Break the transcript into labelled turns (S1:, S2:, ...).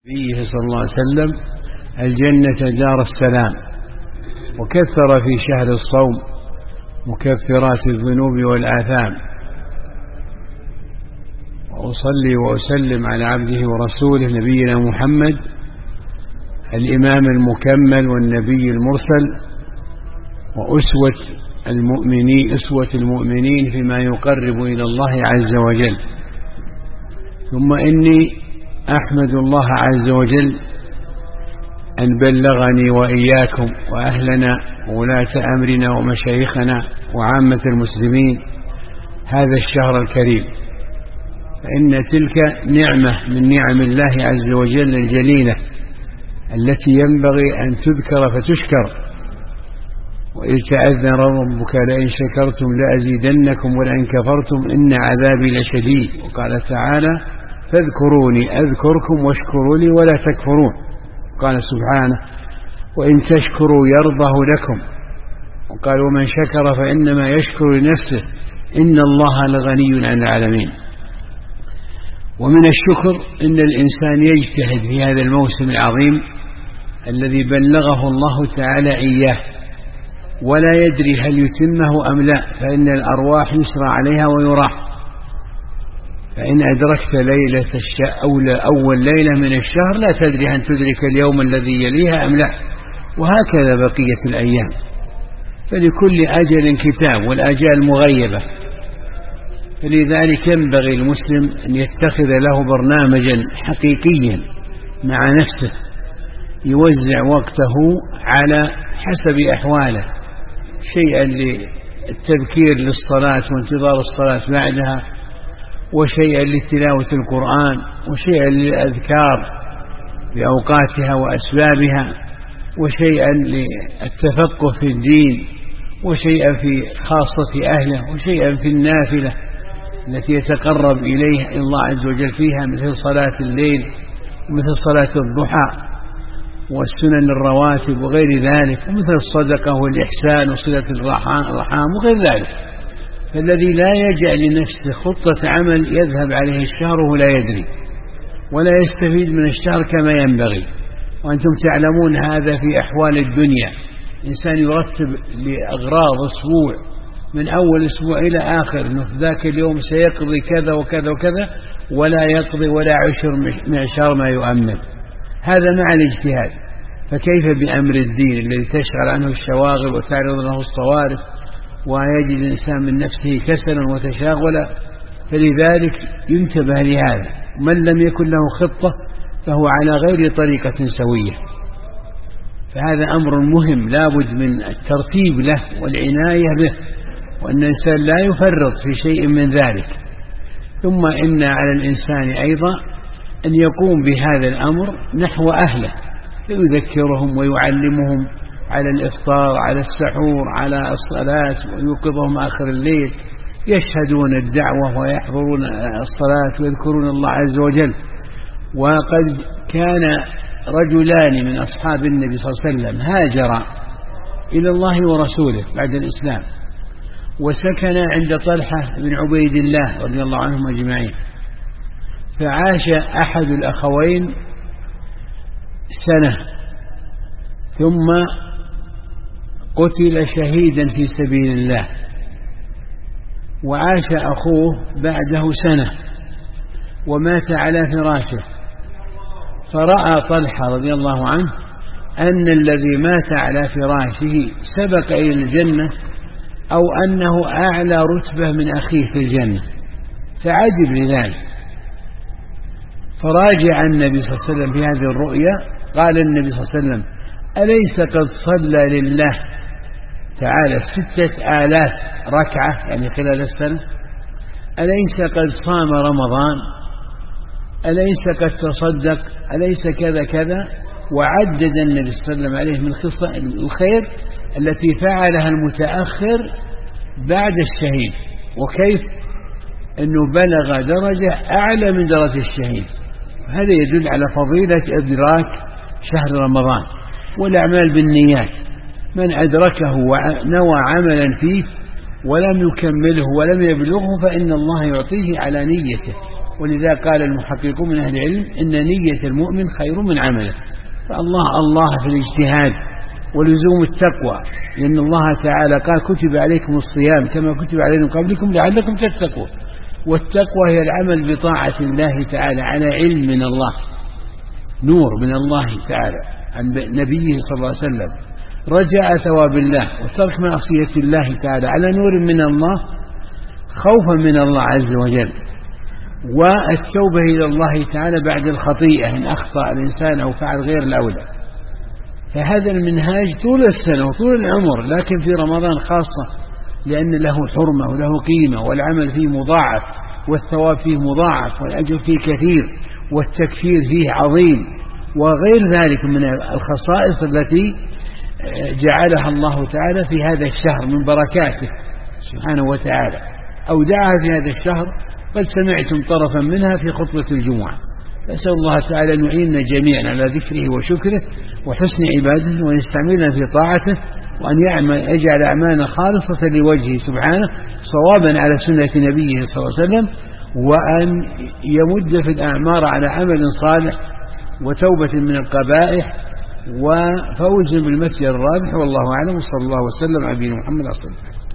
S1: فيه صلى الله عليه وسلم الجنة دار السلام، وكثر في شهر الصوم مكفرات الذنوب والآثام. وأصلي وأسلم على عبده ورسوله نبينا محمد الإمام المكمل والنبي المرسل، أسوة المؤمنين فيما يقرب إلى الله عز وجل. ثم إني أحمد الله عز وجل أن بلغني وإياكم وأهلنا وولاة أمرنا ومشايخنا وعامة المسلمين هذا الشهر الكريم، فإن تلك نعمة من نعم الله عز وجل الجليلة التي ينبغي أن تذكر فتشكر. وإذ تأذن ربك لئن شكرتم لأزيدنكم ولئن كفرتم إن عذابي لشديد. وقال تعالى فاذكروني أذكركم واشكروا لي ولا تكفرون. قال سبحانه وإن تشكروا يرضه لكم. وقال ومن شكر فإنما يشكر لنفسه إن الله لغني عن العالمين. ومن الشكر إن الإنسان يجتهد في هذا الموسم العظيم الذي بلغه الله تعالى إياه، ولا يدري هل يتمه أم لا، فإن الأرواح يسرى عليها ويراح. فإن أدركت ليلة أول ليلة من الشهر لا تدري أن تدرك اليوم الذي يليها أم لا، وهكذا بقية الأيام. فلكل أجل كتاب والأجال مغيبة، فلذلك ينبغي المسلم أن يتخذ له برنامجا حقيقيا مع نفسه يوزع وقته على حسب أحواله، شيئا للتبكير للصلاة وانتظار الصلاة بعدها، وشيئا لتلاوة القرآن، وشيئا للأذكار بأوقاتها وأسبابها، وشيئا للتفقه في الدين، وشيئا في خاصة أهله، وشيئا في النافلة التي يتقرب إليه الله عز وجل فيها، مثل صلاة الليل ومثل صلاة الضحى والسنن الرواتب وغير ذلك، ومثل الصدقة والإحسان وصلة الرحام وغير ذلك. فالذي لا يجعل لنفسه خطة عمل يذهب عليه الشهر ولا يدري ولا يستفيد من الشهر كما ينبغي. وأنتم تعلمون هذا في أحوال الدنيا، إنسان يرتب لأغراض أسبوع من أول أسبوع إلى آخر، أنه في ذاك اليوم سيقضي كذا وكذا وكذا، ولا يقضي ولا معشر ما يؤمن. هذا مع الاجتهاد، فكيف بأمر الدين الذي تشغل عنه الشواغل وتعرض له الصوارف، ويجد الإنسان من نفسه كسلا وتشاغلا. فلذلك ينتبه لهذا. من لم يكن له خطة فهو على غير طريقة سوية، فهذا أمر مهم لا بد من الترتيب له والعناية به، وأن الإنسان لا يفرط في شيء من ذلك. ثم إن على الإنسان أيضا أن يقوم بهذا الأمر نحو أهله، يذكرهم ويعلمهم على الإفطار، على السحور، على الصلاة، ويوقظهم آخر الليل يشهدون الدعوة ويحضرون الصلاة ويذكرون الله عز وجل. وقد كان رجلان من أصحاب النبي صلى الله عليه وسلم هاجرا إلى الله ورسوله بعد الإسلام، وسكن عند طلحة بن عبيد الله رضي الله عنهم أجمعين. فعاش أحد الأخوين سنة ثم قتل شهيدا في سبيل الله، وعاش أخوه بعده سنة ومات على فراشه. فرأى طلحة رضي الله عنه أن الذي مات على فراشه سبق إلى الجنة، أو أنه أعلى رتبة من أخيه في الجنة، فعجب لذلك. فراجع النبي صلى الله عليه وسلم في هذه الرؤيا. قال النبي صلى الله عليه وسلم أليس قد صلى لله تعالى 6000 ركعة يعني خلال السنة؟ أليس قد صام رمضان؟ أليس قد تصدق؟ أليس كذا كذا؟ وعدد النبي صلى الله عليه وسلم عليه من خصال الخير التي فعلها المتأخر بعد الشهيد، وكيف أنه بلغ درجة أعلى من درجة الشهيد. هذا يدل على فضيلة إدراك شهر رمضان والأعمال بالنيات. من أدركه ونوى عملا فيه ولم يكمله ولم يبلغه فإن الله يعطيه على نيته ولذا قال المحققون من أهل العلم إن نية المؤمن خير من عمله. فالله في الاجتهاد ولزوم التقوى، لأن الله تعالى قال كتب عليكم الصيام كما كتب عليكم قبلكم لعلكم تتقون. والتقوى هي العمل بطاعة الله تعالى على علم من الله، نور من الله تعالى عن نبيه صلى الله عليه وسلم، رجاء ثواب الله وترك معصية الله تعالى على نور من الله، خوفا من الله عز وجل، والتوبة إلى الله تعالى بعد الخطيئة إن أخطأ الإنسان أو فعل غير الأولى. فهذا المنهاج طول السنة وطول العمر، لكن في رمضان خاصة لأن له حرمة وله قيمة، والعمل فيه مضاعف والثواب فيه مضاعف والأجر فيه كثير والتكفير فيه عظيم، وغير ذلك من الخصائص التي جعلها الله تعالى في هذا الشهر من بركاته سبحانه وتعالى، أودعها في هذا الشهر. قد سمعتم طرفا منها في خطبة الجمعة. نسأل الله تعالى أن يعيننا جميعا على ذكره وشكره وحسن عبادته، وأن يستعملنا في طاعته، وأن يجعل أعمالنا خالصة لوجهه سبحانه صوابا على سنة نبيه صلى الله عليه وسلم، وأن يمد في الأعمار على عمل صالح وتوبة من القبائح وفوز بالمثل الرابح. والله أعلم، وصلى الله وسلم على نبينا محمد صلى الله عليه وسلم.